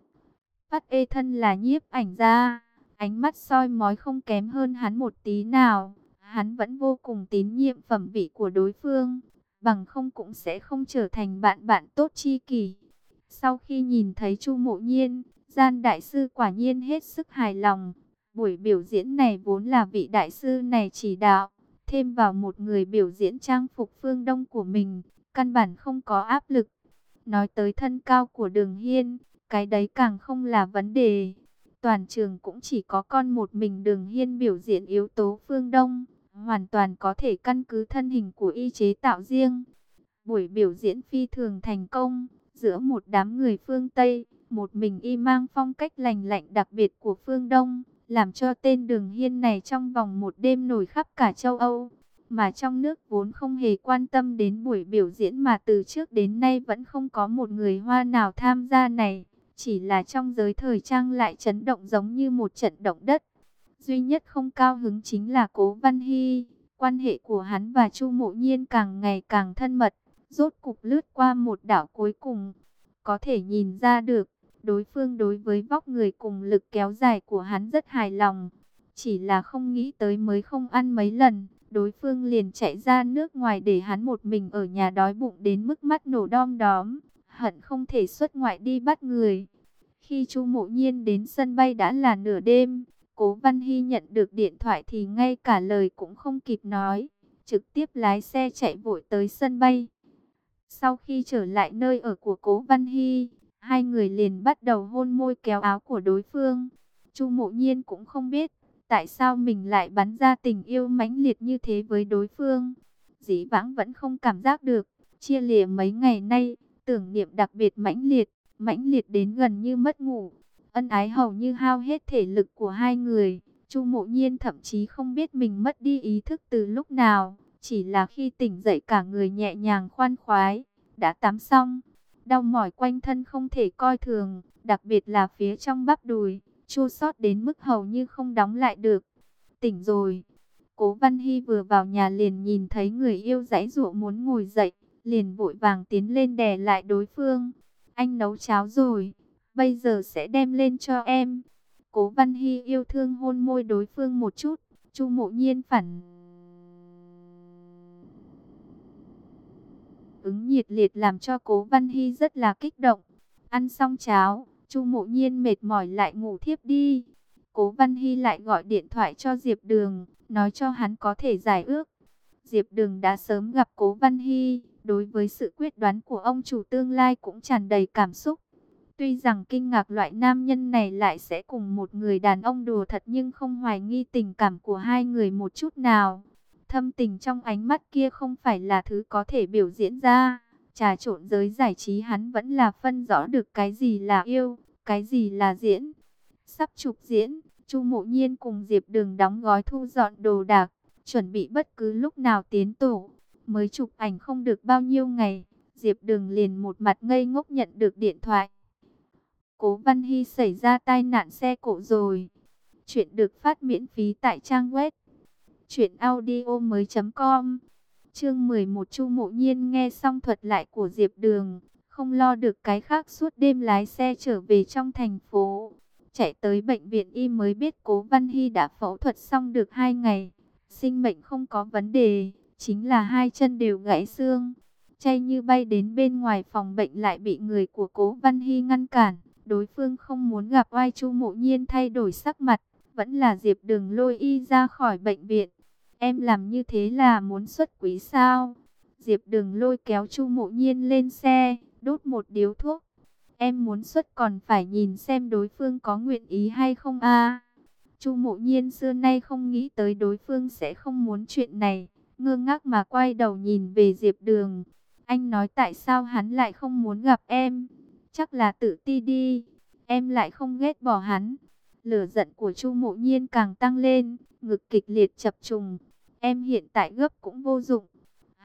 Phát Ê thân là nhiếp ảnh gia, ánh mắt soi mói không kém hơn hắn một tí nào, hắn vẫn vô cùng tín nhiệm phẩm vị của đối phương, bằng không cũng sẽ không trở thành bạn bạn tốt tri kỷ. Sau khi nhìn thấy Chu Mộ Nhiên, Gian đại sư quả nhiên hết sức hài lòng. Buổi biểu diễn này vốn là vị đại sư này chỉ đạo, thêm vào một người biểu diễn trang phục phương Đông của mình, căn bản không có áp lực. Nói tới thân cao của Đường Hiên, cái đấy càng không là vấn đề. Toàn trường cũng chỉ có con một mình Đường Hiên biểu diễn yếu tố phương Đông, hoàn toàn có thể căn cứ thân hình của y chế tạo riêng. Buổi biểu diễn phi thường thành công, giữa một đám người phương Tây, một mình y mang phong cách lành lạnh đặc biệt của phương Đông, làm cho tên Đường Hiên này trong vòng một đêm nổi khắp cả châu Âu. Mà trong nước vốn không hề quan tâm đến buổi biểu diễn mà từ trước đến nay vẫn không có một người Hoa nào tham gia này. Chỉ là trong giới thời trang lại chấn động giống như một trận động đất. Duy nhất không cao hứng chính là Cố Văn Hy. Quan hệ của hắn và Chu Mộ Nhiên càng ngày càng thân mật, rốt cục lướt qua một đảo cuối cùng. Có thể nhìn ra được, đối phương đối với vóc người cùng lực kéo dài của hắn rất hài lòng. Chỉ là không nghĩ tới mới không ăn mấy lần, đối phương liền chạy ra nước ngoài để hắn một mình ở nhà đói bụng đến mức mắt nổ đom đóm, hận không thể xuất ngoại đi bắt người. Khi Chu Mộ Nhiên đến sân bay đã là nửa đêm, Cố Văn Hy nhận được điện thoại thì ngay cả lời cũng không kịp nói, trực tiếp lái xe chạy vội tới sân bay. Sau khi trở lại nơi ở của Cố Văn Hy, hai người liền bắt đầu hôn môi kéo áo của đối phương. Chu Mộ Nhiên cũng không biết tại sao mình lại bắn ra tình yêu mãnh liệt như thế với đối phương. Dĩ vãng vẫn không cảm giác được, chia lìa mấy ngày nay, tưởng niệm đặc biệt mãnh liệt, mãnh liệt đến gần như mất ngủ. Ân ái hầu như hao hết thể lực của hai người. Chu Mộ Nhiên thậm chí không biết mình mất đi ý thức từ lúc nào, chỉ là khi tỉnh dậy cả người nhẹ nhàng khoan khoái, đã tắm xong, đau mỏi quanh thân không thể coi thường, đặc biệt là phía trong bắp đùi, chua xót đến mức hầu như không đóng lại được. Tỉnh rồi. Cố Văn Hy vừa vào nhà liền nhìn thấy người yêu giãy giụa muốn ngồi dậy, liền vội vàng tiến lên đè lại đối phương. Anh nấu cháo rồi, bây giờ sẽ đem lên cho em. Cố Văn Hy yêu thương hôn môi đối phương một chút. Chu Mộ Nhiên phản ứng nhiệt liệt làm cho Cố Văn Hy rất là kích động. Ăn xong cháo, Chu Mộ Nhiên mệt mỏi lại ngủ thiếp đi. Cố Văn Hy lại gọi điện thoại cho Diệp Đường, nói cho hắn có thể giải ước. Diệp Đường đã sớm gặp Cố Văn Hy, đối với sự quyết đoán của ông chủ tương lai cũng tràn đầy cảm xúc. Tuy rằng kinh ngạc loại nam nhân này lại sẽ cùng một người đàn ông đùa thật, nhưng không hoài nghi tình cảm của hai người một chút nào. Thâm tình trong ánh mắt kia không phải là thứ có thể biểu diễn ra. Trà trộn giới giải trí hắn vẫn là phân rõ được cái gì là yêu, cái gì là diễn. Sắp chụp diễn, Chu Mộ Nhiên cùng Diệp Đường đóng gói thu dọn đồ đạc, chuẩn bị bất cứ lúc nào tiến tổ. Mới chụp ảnh không được bao nhiêu ngày, Diệp Đường liền một mặt ngây ngốc nhận được điện thoại. Cố Văn Hy xảy ra tai nạn xe cộ rồi. Chuyện được phát miễn phí tại trang web truyện audio mới chấm com. Chương mười một. Chu Mộ Nhiên nghe xong thuật lại của Diệp Đường, không lo được cái khác, suốt đêm lái xe trở về trong thành phố. Chạy tới bệnh viện y mới biết Cố Văn Hy đã phẫu thuật xong được hai ngày. Sinh mệnh không có vấn đề, chính là hai chân đều gãy xương. Chay như bay đến bên ngoài phòng bệnh lại bị người của Cố Văn Hy ngăn cản. Đối phương không muốn gặp oai. Chu Mộ Nhiên thay đổi sắc mặt, vẫn là Diệp Đường lôi y ra khỏi bệnh viện. Em làm như thế là muốn xuất quý sao? Diệp Đường lôi kéo Chu Mộ Nhiên lên xe, đốt một điếu thuốc. Em muốn xuất còn phải nhìn xem đối phương có nguyện ý hay không a. Chu Mộ Nhiên xưa nay không nghĩ tới đối phương sẽ không muốn chuyện này, ngơ ngác mà quay đầu nhìn về Diệp Đường. Anh nói tại sao hắn lại không muốn gặp em? Chắc là tự ti đi, em lại không ghét bỏ hắn. Lửa giận của Chu Mộ Nhiên càng tăng lên, ngực kịch liệt chập trùng. Em hiện tại gấp cũng vô dụng.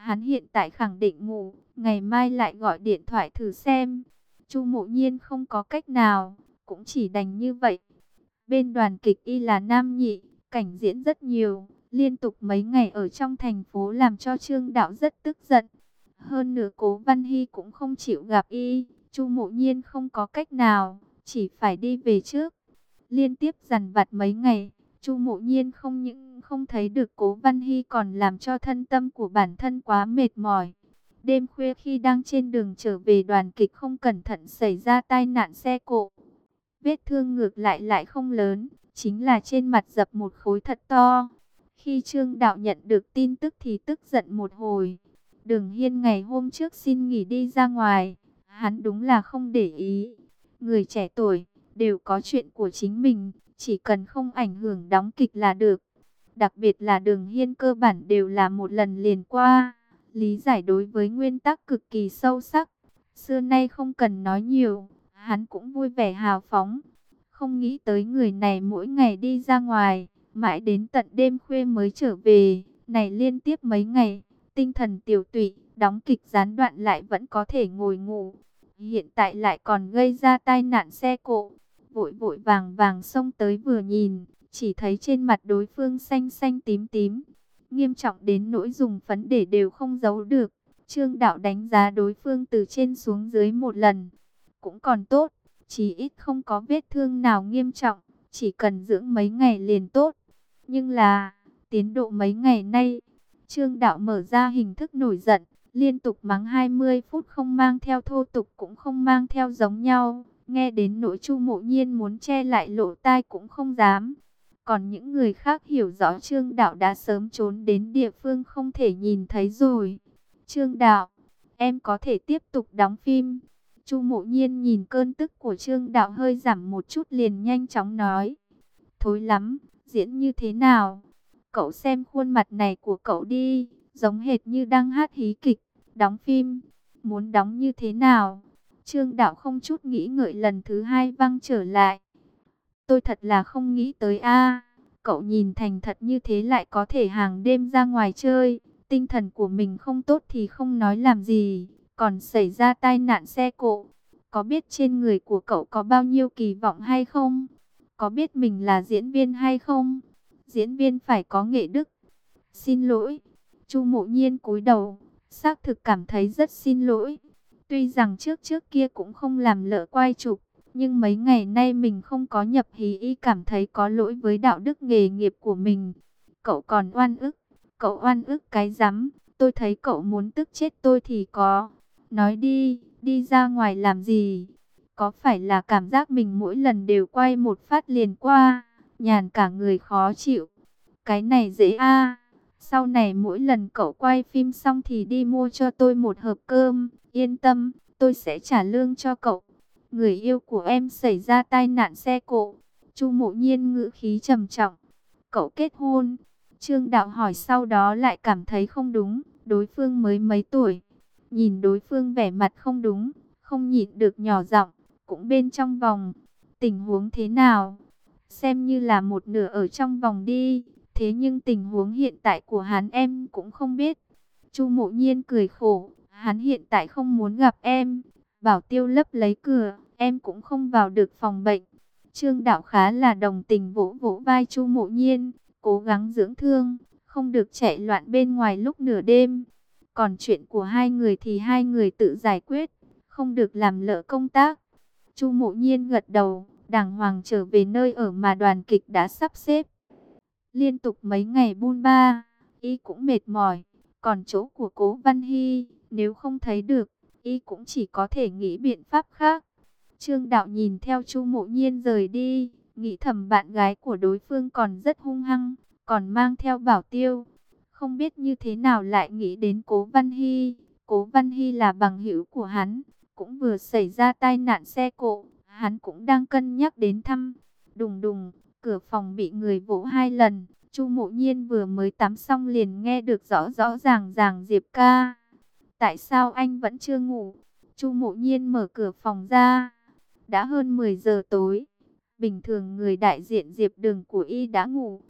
Hắn hiện tại khẳng định ngủ, ngày mai lại gọi điện thoại thử xem. Chu Mộ Nhiên không có cách nào, cũng chỉ đành như vậy. Bên đoàn kịch y là nam nhị, cảnh diễn rất nhiều, liên tục mấy ngày ở trong thành phố làm cho Trương Đạo rất tức giận. Hơn nữa Cố Văn Hy cũng không chịu gặp y, Chu Mộ Nhiên không có cách nào, chỉ phải đi về trước. Liên tiếp dằn vặt mấy ngày, Chu Mộ Nhiên không những không thấy được Cố Văn Hy còn làm cho thân tâm của bản thân quá mệt mỏi. Đêm khuya khi đang trên đường trở về đoàn kịch không cẩn thận xảy ra tai nạn xe cộ. Vết thương ngược lại lại không lớn, chính là trên mặt dập một khối thật to. Khi Trương Đạo nhận được tin tức thì tức giận một hồi. Đường Hiên ngày hôm trước xin nghỉ đi ra ngoài, hắn đúng là không để ý. Người trẻ tuổi đều có chuyện của chính mình, chỉ cần không ảnh hưởng đóng kịch là được. Đặc biệt là Đường Hiên cơ bản đều là một lần liền qua, lý giải đối với nguyên tắc cực kỳ sâu sắc. Xưa nay không cần nói nhiều, hắn cũng vui vẻ hào phóng. Không nghĩ tới người này mỗi ngày đi ra ngoài, mãi đến tận đêm khuya mới trở về. Này liên tiếp mấy ngày, tinh thần tiểu tụy, đóng kịch gián đoạn lại vẫn có thể ngồi ngủ. Hiện tại lại còn gây ra tai nạn xe cộ. Vội vội vàng vàng xông tới vừa nhìn, chỉ thấy trên mặt đối phương xanh xanh tím tím, nghiêm trọng đến nỗi dùng phấn để đều không giấu được. Trương Đạo đánh giá đối phương từ trên xuống dưới một lần, cũng còn tốt, chỉ ít không có vết thương nào nghiêm trọng, chỉ cần dưỡng mấy ngày liền tốt. Nhưng là, tiến độ mấy ngày nay, Trương Đạo mở ra hình thức nổi giận, liên tục mắng hai mươi phút không mang theo thô tục cũng không mang theo giống nhau. Nghe đến nỗi Chu Mộ Nhiên muốn che lại lỗ tai cũng không dám. Còn những người khác hiểu rõ Trương Đạo đã sớm trốn đến địa phương không thể nhìn thấy rồi. Trương Đạo, em có thể tiếp tục đóng phim. Chu Mộ Nhiên nhìn cơn tức của Trương Đạo hơi giảm một chút liền nhanh chóng nói. Thối lắm, diễn như thế nào? Cậu xem khuôn mặt này của cậu đi, giống hệt như đang hát hí kịch, đóng phim. Muốn đóng như thế nào? Trương Đạo không chút nghĩ ngợi lần thứ hai văng trở lại. Tôi thật là không nghĩ tới a, cậu nhìn thành thật như thế lại có thể hàng đêm ra ngoài chơi. Tinh thần của mình không tốt thì không nói làm gì, còn xảy ra tai nạn xe cộ. Có biết trên người của cậu có bao nhiêu kỳ vọng hay không? Có biết mình là diễn viên hay không? Diễn viên phải có nghệ đức. Xin lỗi. Chu Mộ Nhiên cúi đầu, xác thực cảm thấy rất xin lỗi. Tuy rằng trước trước kia cũng không làm lỡ quay chụp, nhưng mấy ngày nay mình không có nhập hí y cảm thấy có lỗi với đạo đức nghề nghiệp của mình. Cậu còn oan ức. Cậu oan ức cái rắm, tôi thấy cậu muốn tức chết tôi thì có. Nói đi, đi ra ngoài làm gì? Có phải là cảm giác mình mỗi lần đều quay một phát liền qua, nhàn cả người khó chịu? Cái này dễ a. Sau này mỗi lần cậu quay phim xong thì đi mua cho tôi một hộp cơm, yên tâm, tôi sẽ trả lương cho cậu. Người yêu của em xảy ra tai nạn xe cộ. Chu Mộ Nhiên ngữ khí trầm trọng. Cậu kết hôn? Trương Đạo hỏi sau đó lại cảm thấy không đúng, đối phương mới mấy tuổi. Nhìn đối phương vẻ mặt không đúng, không nhịn được nhỏ giọng, cũng bên trong vòng. Tình huống thế nào? Xem như là một nửa ở trong vòng đi, thế nhưng tình huống hiện tại của hắn em cũng không biết. Chu Mộ Nhiên cười khổ, hắn hiện tại không muốn gặp em. Bảo tiêu lấp lấy cửa, em cũng không vào được phòng bệnh. Trương Đạo khá là đồng tình vỗ vỗ vai Chu Mộ Nhiên, cố gắng dưỡng thương, không được chạy loạn bên ngoài lúc nửa đêm. Còn chuyện của hai người thì hai người tự giải quyết, không được làm lỡ công tác. Chu Mộ Nhiên gật đầu, đàng hoàng trở về nơi ở mà đoàn kịch đã sắp xếp. Liên tục mấy ngày bôn ba, y cũng mệt mỏi. Còn chỗ của Cố Văn Hy, nếu không thấy được, y cũng chỉ có thể nghĩ biện pháp khác. Trương Đạo nhìn theo Chu Mộ Nhiên rời đi, nghĩ thầm bạn gái của đối phương còn rất hung hăng, còn mang theo bảo tiêu. Không biết như thế nào lại nghĩ đến Cố Văn Hy. Cố Văn Hy là bằng hữu của hắn, cũng vừa xảy ra tai nạn xe cộ, hắn cũng đang cân nhắc đến thăm. Đùng đùng, cửa phòng bị người vỗ hai lần. Chu Mộ Nhiên vừa mới tắm xong liền nghe được rõ rõ ràng ràng Diệp ca. Tại sao anh vẫn chưa ngủ? Chu Mộ Nhiên mở cửa phòng ra. Đã hơn mười giờ tối. Bình thường người đại diện Diệp Đường của y đã ngủ.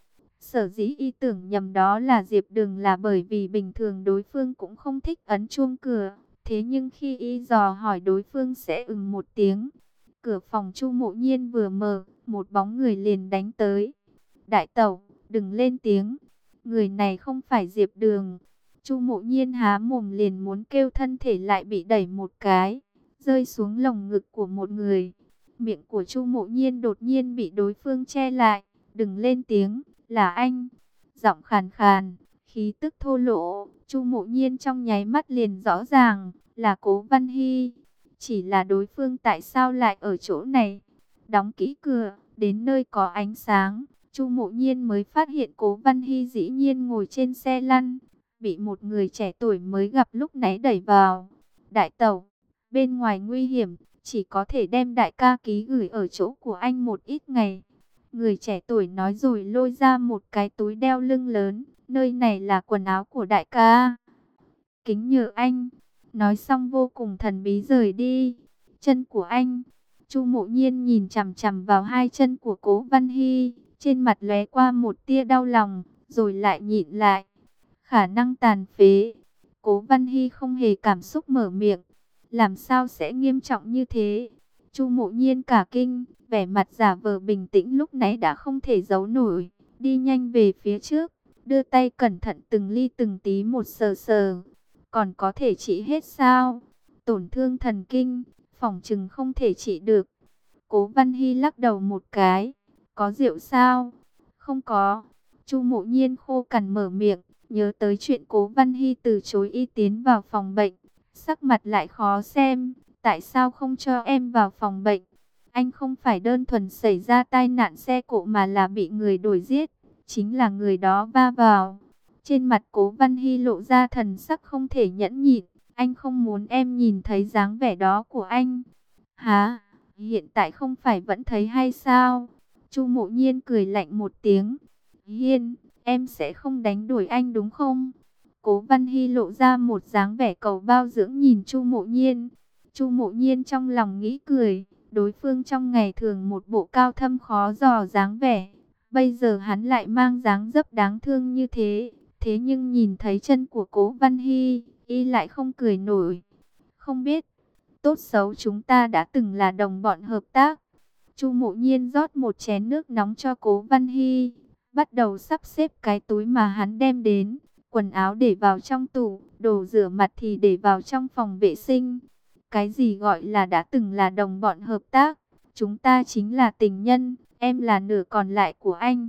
Sở dĩ y tưởng nhầm đó là Diệp Đường là bởi vì bình thường đối phương cũng không thích ấn chuông cửa. Thế nhưng khi y dò hỏi đối phương sẽ ừm một tiếng. Cửa phòng Chu Mộ Nhiên vừa mở, một bóng người liền đánh tới. Đại tẩu, đừng lên tiếng. Người này không phải Diệp Đường. Chu Mộ Nhiên há mồm liền muốn kêu, thân thể lại bị đẩy một cái, rơi xuống lồng ngực của một người. Miệng của Chu Mộ Nhiên đột nhiên bị đối phương che lại. Đừng lên tiếng, là anh. Giọng khàn khàn, khí tức thô lỗ. Chu Mộ Nhiên trong nháy mắt liền rõ ràng là Cố Văn Hy. Chỉ là đối phương tại sao lại ở chỗ này? Đóng kỹ cửa, đến nơi có ánh sáng, Chu Mộ Nhiên mới phát hiện Cố Văn Hy dĩ nhiên ngồi trên xe lăn, bị một người trẻ tuổi mới gặp lúc nãy đẩy vào. Đại tẩu, bên ngoài nguy hiểm, chỉ có thể đem đại ca ký gửi ở chỗ của anh một ít ngày. Người trẻ tuổi nói rồi lôi ra một cái túi đeo lưng lớn, nơi này là quần áo của đại ca. Kính nhờ anh. Nói xong vô cùng thần bí rời đi. Chân của anh. Chu Mộ Nhiên nhìn chằm chằm vào hai chân của Cố Văn Hy, trên mặt lóe qua một tia đau lòng, rồi lại nhịn lại. Khả năng tàn phế. Cố Văn Hy không hề cảm xúc mở miệng. Làm sao sẽ nghiêm trọng như thế? Chu Mộ Nhiên cả kinh, vẻ mặt giả vờ bình tĩnh lúc nãy đã không thể giấu nổi, đi nhanh về phía trước, đưa tay cẩn thận từng ly từng tí một sờ sờ. Còn có thể trị hết sao? Tổn thương thần kinh, phỏng chừng không thể trị được. Cố Văn Hy lắc đầu một cái. Có rượu sao? Không có. Chu Mộ Nhiên khô cằn mở miệng, nhớ tới chuyện Cố Văn Hy từ chối y tiến vào phòng bệnh, sắc mặt lại khó xem. Tại sao không cho em vào phòng bệnh? Anh không phải đơn thuần xảy ra tai nạn xe cộ mà là bị người đuổi giết. Chính là người đó va vào. Trên mặt Cố Văn Hy lộ ra thần sắc không thể nhẫn nhịn. Anh không muốn em nhìn thấy dáng vẻ đó của anh. Hả? Hiện tại không phải vẫn thấy hay sao? Chu Mộ Nhiên cười lạnh một tiếng. Hiên, em sẽ không đánh đuổi anh đúng không? Cố Văn Hy lộ ra một dáng vẻ cầu bao dưỡng nhìn Chu Mộ Nhiên. Chu Mộ Nhiên trong lòng nghĩ cười. Đối phương trong ngày thường một bộ cao thâm khó dò dáng vẻ. Bây giờ hắn lại mang dáng dấp đáng thương như thế. Thế nhưng nhìn thấy chân của Cố Văn Hy, y lại không cười nổi. Không biết, tốt xấu chúng ta đã từng là đồng bọn hợp tác. Chu Mộ Nhiên rót một chén nước nóng cho Cố Văn Hy, bắt đầu sắp xếp cái túi mà hắn đem đến. Quần áo để vào trong tủ, đồ rửa mặt thì để vào trong phòng vệ sinh. Cái gì gọi là đã từng là đồng bọn hợp tác? Chúng ta chính là tình nhân, em là nửa còn lại của anh.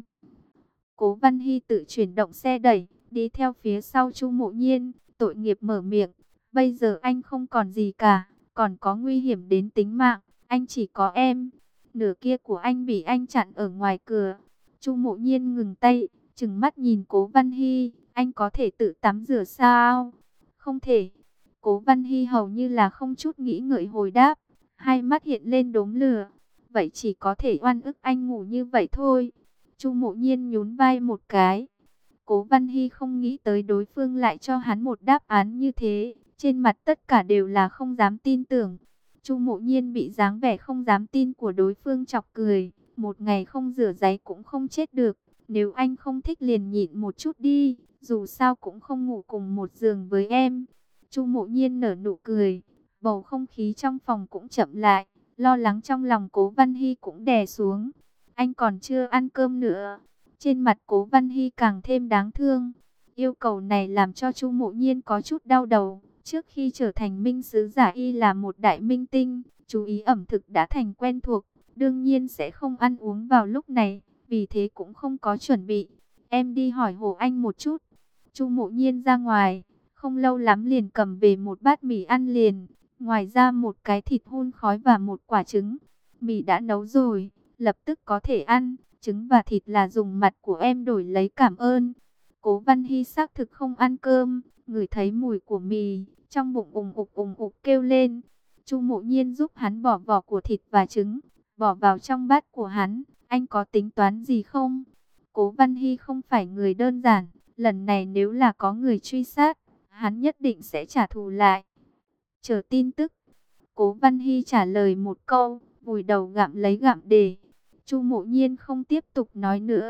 Cố Văn Hy tự chuyển động xe đẩy, đi theo phía sau Chu Mộ Nhiên, tội nghiệp mở miệng. Bây giờ anh không còn gì cả, còn có nguy hiểm đến tính mạng, anh chỉ có em. Nửa kia của anh bị anh chặn ở ngoài cửa. Chu Mộ Nhiên ngừng tay, trừng mắt nhìn Cố Văn Hy. Anh có thể tự tắm rửa sao? Không thể. Cố Văn Hy hầu như là không chút nghĩ ngợi hồi đáp. Hai mắt hiện lên đốm lửa. Vậy chỉ có thể oan ức anh ngủ như vậy thôi. Chu Mộ Nhiên nhún vai một cái. Cố Văn Hy không nghĩ tới đối phương lại cho hắn một đáp án như thế. Trên mặt tất cả đều là không dám tin tưởng. Chu Mộ Nhiên bị dáng vẻ không dám tin của đối phương chọc cười. Một ngày không rửa giấy cũng không chết được. Nếu anh không thích liền nhịn một chút đi. Dù sao cũng không ngủ cùng một giường với em. Chu Mộ Nhiên nở nụ cười. Bầu không khí trong phòng cũng chậm lại. Lo lắng trong lòng Cố Văn Hy cũng đè xuống. Anh còn chưa ăn cơm nữa. Trên mặt Cố Văn Hy càng thêm đáng thương. Yêu cầu này làm cho Chu Mộ Nhiên có chút đau đầu. Trước khi trở thành minh sứ giả y là một đại minh tinh, chú ý ẩm thực đã thành quen thuộc, đương nhiên sẽ không ăn uống vào lúc này, vì thế cũng không có chuẩn bị. Em đi hỏi Hồ Anh một chút. Chu Mộ Nhiên ra ngoài, không lâu lắm liền cầm về một bát mì ăn liền, ngoài ra một cái thịt hun khói và một quả trứng. Mì đã nấu rồi, lập tức có thể ăn, trứng và thịt là dùng mặt của em đổi lấy cảm ơn. Cố Văn Hy xác thực không ăn cơm, ngửi thấy mùi của mì, trong bụng ùng ục ùng ục kêu lên. Chu Mộ Nhiên giúp hắn bỏ vỏ của thịt và trứng, bỏ vào trong bát của hắn. Anh có tính toán gì không? Cố Văn Hy không phải người đơn giản, lần này nếu là có người truy sát, hắn nhất định sẽ trả thù lại. Chờ tin tức. Cố Văn Hy trả lời một câu, vùi đầu gặm lấy gặm để. Chu Mộ Nhiên không tiếp tục nói nữa,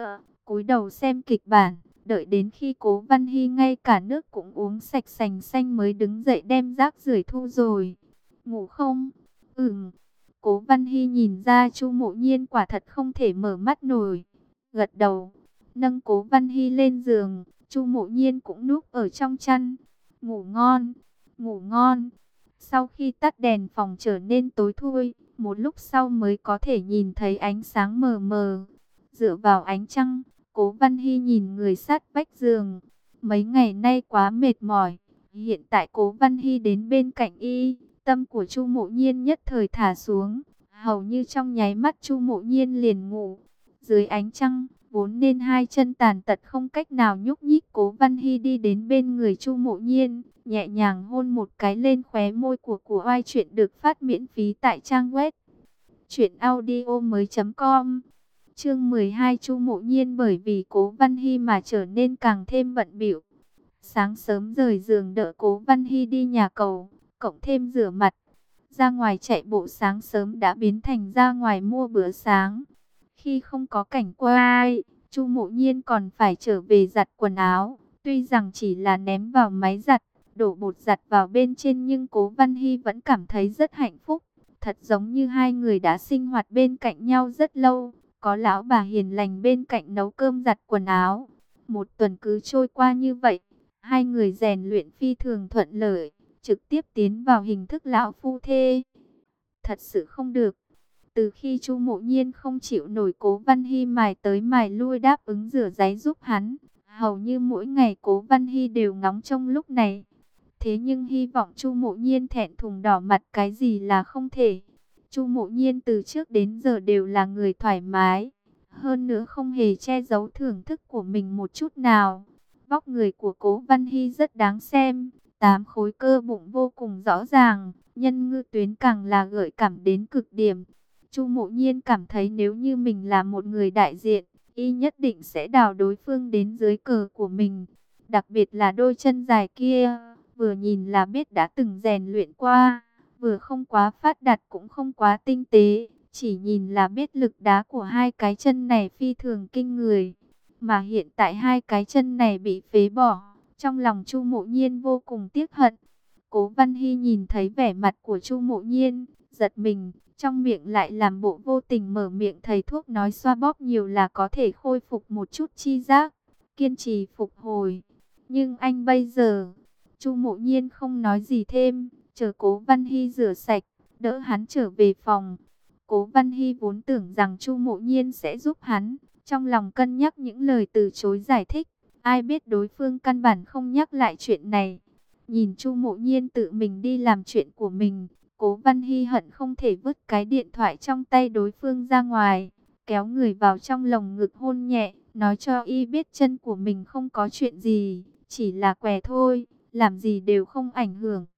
cúi đầu xem kịch bản, đợi đến khi Cố Văn Hy ngay cả nước cũng uống sạch sành xanh mới đứng dậy đem rác rưởi thu rồi. Ngủ không? Ừm. Cố Văn Hy nhìn ra Chu Mộ Nhiên quả thật không thể mở mắt nổi, gật đầu, nâng Cố Văn Hy lên giường. Chu Mộ Nhiên cũng núp ở trong chăn, ngủ ngon, ngủ ngon. Sau khi tắt đèn phòng trở nên tối thui, một lúc sau mới có thể nhìn thấy ánh sáng mờ mờ. Dựa vào ánh trăng, Cố Văn Hy nhìn người sát vách giường. Mấy ngày nay quá mệt mỏi, hiện tại Cố Văn Hy đến bên cạnh y, tâm của Chu Mộ Nhiên nhất thời thả xuống, hầu như trong nháy mắt Chu Mộ Nhiên liền ngủ. Dưới ánh trăng, vốn nên hai chân tàn tật không cách nào nhúc nhích, Cố Văn Hy đi đến bên người Chu Mộ Nhiên, nhẹ nhàng hôn một cái lên khóe môi của của oai. Chuyện được phát miễn phí tại trang web truyện audio mới chấm com. Chương mười hai, Chu Mộ Nhiên bởi vì Cố Văn Hy mà trở nên càng thêm bận bịu. Sáng sớm rời giường đỡ Cố Văn Hy đi nhà cầu, cộng thêm rửa mặt, ra ngoài chạy bộ sáng sớm đã biến thành ra ngoài mua bữa sáng. Khi không có cảnh quay, Chu Mộ Nhiên còn phải trở về giặt quần áo. Tuy rằng chỉ là ném vào máy giặt, đổ bột giặt vào bên trên, nhưng Cố Văn Hy vẫn cảm thấy rất hạnh phúc. Thật giống như hai người đã sinh hoạt bên cạnh nhau rất lâu, có lão bà hiền lành bên cạnh nấu cơm giặt quần áo. Một tuần cứ trôi qua như vậy, hai người rèn luyện phi thường thuận lợi, trực tiếp tiến vào hình thức lão phu thê. Thật sự không được. Từ khi Chu Mộ Nhiên không chịu nổi Cố Văn Hy mài tới mài lui đáp ứng rửa ráy giúp hắn, hầu như mỗi ngày Cố Văn Hy đều ngóng trông lúc này. Thế nhưng hy vọng Chu Mộ Nhiên thẹn thùng đỏ mặt cái gì là không thể. Chu Mộ Nhiên từ trước đến giờ đều là người thoải mái, hơn nữa không hề che giấu thưởng thức của mình một chút nào. Vóc người của Cố Văn Hy rất đáng xem, tám khối cơ bụng vô cùng rõ ràng, nhân ngư tuyến càng là gợi cảm đến cực điểm. Chu Mộ Nhiên cảm thấy nếu như mình là một người đại diện, y nhất định sẽ đào đối phương đến dưới cờ của mình. Đặc biệt là đôi chân dài kia, vừa nhìn là biết đã từng rèn luyện qua, vừa không quá phát đạt cũng không quá tinh tế, chỉ nhìn là biết lực đá của hai cái chân này phi thường kinh người. Mà hiện tại hai cái chân này bị phế bỏ, trong lòng Chu Mộ Nhiên vô cùng tiếc hận. Cố Văn Hy nhìn thấy vẻ mặt của Chu Mộ Nhiên, giật mình, trong miệng lại làm bộ vô tình mở miệng, thầy thuốc nói xoa bóp nhiều là có thể khôi phục một chút chi giác, kiên trì phục hồi. Nhưng anh bây giờ, Chu Mộ Nhiên không nói gì thêm, chờ Cố Văn Hy rửa sạch, đỡ hắn trở về phòng. Cố Văn Hy vốn tưởng rằng Chu Mộ Nhiên sẽ giúp hắn, trong lòng cân nhắc những lời từ chối giải thích, ai biết đối phương căn bản không nhắc lại chuyện này. Nhìn Chu Mộ Nhiên tự mình đi làm chuyện của mình, Cố Văn Hy hận không thể vứt cái điện thoại trong tay đối phương ra ngoài, kéo người vào trong lồng ngực hôn nhẹ, nói cho y biết chân của mình không có chuyện gì, chỉ là què thôi, làm gì đều không ảnh hưởng.